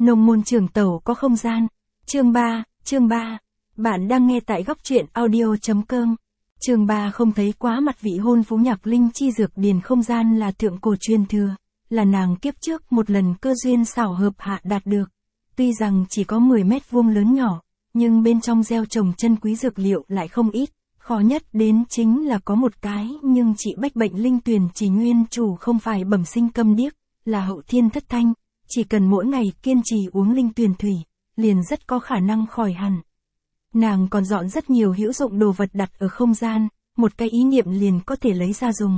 Nông môn trường tẩu có không gian. Chương 3. Bạn đang nghe tại góc truyện audio.com. Chương 3 không thấy quá mặt vị hôn phú Nhạc Linh chi dược điền không gian là thượng cổ truyền thừa, là nàng kiếp trước một lần cơ duyên xảo hợp hạ đạt được. Tuy rằng chỉ có 10 mét vuông lớn nhỏ, nhưng bên trong gieo trồng chân quý dược liệu lại không ít. Khó nhất đến chính là có một cái nhưng trị bách bệnh linh tuyền chỉ nguyên chủ không phải bẩm sinh câm điếc, là hậu thiên thất thanh. Chỉ cần mỗi ngày kiên trì uống linh tuyền thủy, liền rất có khả năng khỏi hẳn. Nàng còn dọn rất nhiều hữu dụng đồ vật đặt ở không gian, một cái ý niệm liền có thể lấy ra dùng.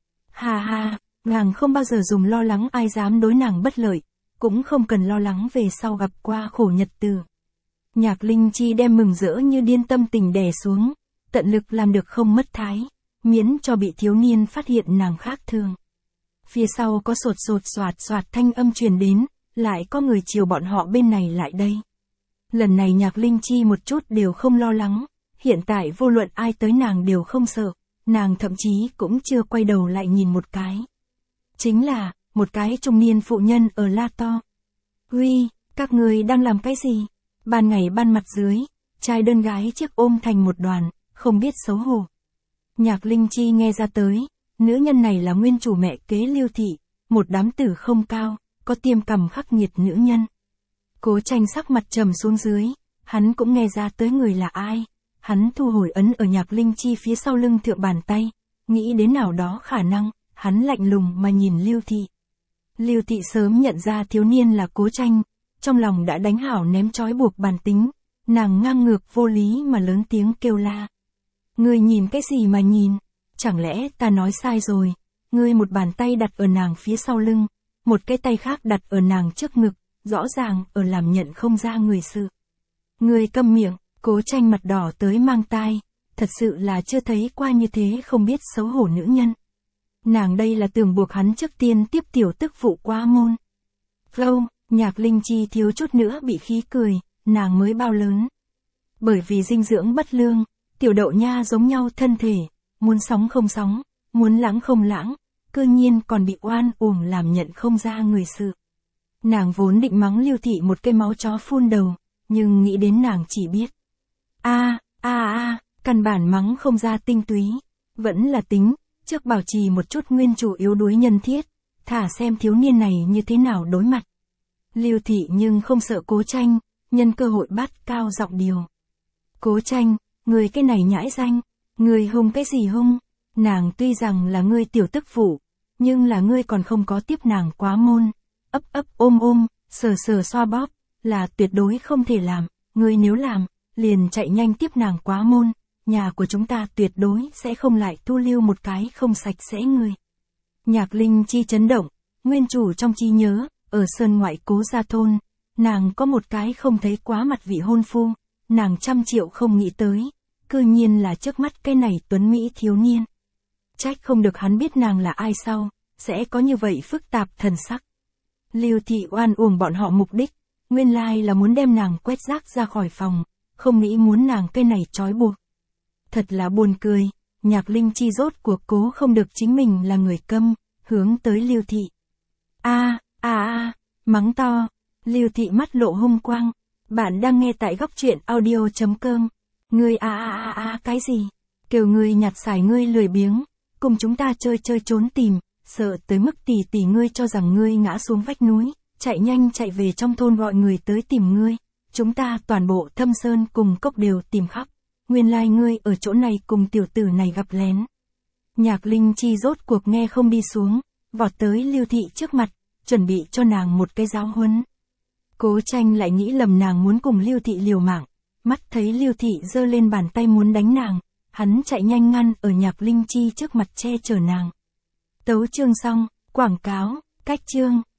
Ha, nàng không bao giờ dùng lo lắng ai dám đối nàng bất lợi, cũng không cần lo lắng về sau gặp qua khổ nhật từ. Nhạc Linh chi đem mừng rỡ như điên tâm tình đè xuống, tận lực làm được không mất thái, miễn cho bị thiếu niên phát hiện nàng khác thường. Phía sau có sột soạt thanh âm truyền đến, lại có người chiều bọn họ bên này lại đây. Lần này Nhạc Linh chi một chút đều không lo lắng, hiện tại vô luận ai tới nàng đều không sợ, nàng thậm chí cũng chưa quay đầu lại nhìn một cái. Chính là, một cái trung niên phụ nhân ở la to. Uy, các người đang làm cái gì? Ban ngày ban mặt dưới, trai đơn gái chiếc ôm thành một đoàn, không biết xấu hổ. Nhạc Linh chi nghe ra tới, nữ nhân này là nguyên chủ mẹ kế Lưu Thị, một đám tử không cao, có tiêm cằm khắc nghiệt nữ nhân. Cố Tranh sắc mặt trầm xuống dưới, hắn cũng nghe ra tới người là ai. Hắn thu hồi ấn ở Nhạc Linh chi phía sau lưng thượng bàn tay, nghĩ đến nào đó khả năng, hắn lạnh lùng mà nhìn Lưu Thị. Lưu Thị sớm nhận ra thiếu niên là Cố Tranh, trong lòng đã đánh hảo ném trói buộc bản tính, nàng ngang ngược vô lý mà lớn tiếng kêu la. Ngươi nhìn cái gì mà nhìn? Chẳng lẽ ta nói sai rồi? Ngươi một bàn tay đặt ở nàng phía sau lưng, một cái tay khác đặt ở nàng trước ngực, rõ ràng ở làm nhận không ra người sự. Ngươi câm miệng, Cố Tranh mặt đỏ tới mang tai, thật sự là chưa thấy qua như thế không biết xấu hổ nữ nhân. Nàng đây là tưởng buộc hắn trước tiên tiếp tiểu tức phụ qua môn. Vô, Nhạc Linh chi thiếu chút nữa bị khí cười, nàng mới bao lớn. Bởi vì dinh dưỡng bất lương, tiểu đậu nha giống nhau thân thể, muốn sóng không sóng, muốn lãng không lãng, cư nhiên còn bị oan uổng làm nhận không ra người sự. Nàng vốn định mắng Lưu Thị một cây máu chó phun đầu, nhưng nghĩ đến nàng chỉ biết. Căn bản mắng không ra tinh túy, vẫn là tính, trước bảo trì một chút nguyên chủ yếu đuối nhân thiết, thả xem thiếu niên này như thế nào đối mặt. Lưu Thị nhưng không sợ Cố Tranh, nhân cơ hội bắt cao giọng điều. Cố Tranh, người cái này nhãi danh, người hung cái gì hung? Nàng tuy rằng là ngươi tiểu tức phụ, nhưng là ngươi còn không có tiếp nàng quá môn, ấp ôm, sờ xoa bóp, là tuyệt đối không thể làm, ngươi nếu làm, liền chạy nhanh tiếp nàng quá môn, nhà của chúng ta tuyệt đối sẽ không lại thu lưu một cái không sạch sẽ người. Nhạc Linh chi chấn động, nguyên chủ trong trí nhớ, ở sơn ngoại Cố gia thôn, nàng có một cái không thấy quá mặt vị hôn phu, nàng 100 triệu không nghĩ tới, cư nhiên là trước mắt cái này tuấn mỹ thiếu niên. Trách không được hắn biết nàng là ai sau, sẽ có như vậy phức tạp thần sắc. Lưu Thị oan uổng bọn họ mục đích, nguyên lai là muốn đem nàng quét rác ra khỏi phòng, không nghĩ muốn nàng cái này trói buộc. Thật là buồn cười, Nhạc Linh chi rốt cuộc cố không được chính mình là người câm, hướng tới Lưu Thị. Mắng to, Lưu Thị mắt lộ hung quang, bạn đang nghe tại góc truyện audio.com. Ngươi cái gì? Kêu ngươi nhặt xài ngươi lười biếng, cùng chúng ta chơi trốn tìm, sợ tới mức tỷ ngươi cho rằng ngươi ngã xuống vách núi, chạy nhanh chạy về trong thôn gọi người tới tìm ngươi. Chúng ta toàn bộ Thâm Sơn cùng cốc đều tìm khắp, nguyên lai ngươi ở chỗ này cùng tiểu tử này gặp lén. Nhạc Linh chi rốt cuộc nghe không đi xuống, vọt tới Lưu Thị trước mặt, chuẩn bị cho nàng một cái giáo huấn. Cố Tranh lại nghĩ lầm nàng muốn cùng Lưu Thị liều mạng, mắt thấy Lưu Thị giơ lên bàn tay muốn đánh nàng, hắn chạy nhanh ngăn ở Nhạc Linh chi trước mặt che chở nàng. Tấu chương xong, quảng cáo, cách chương.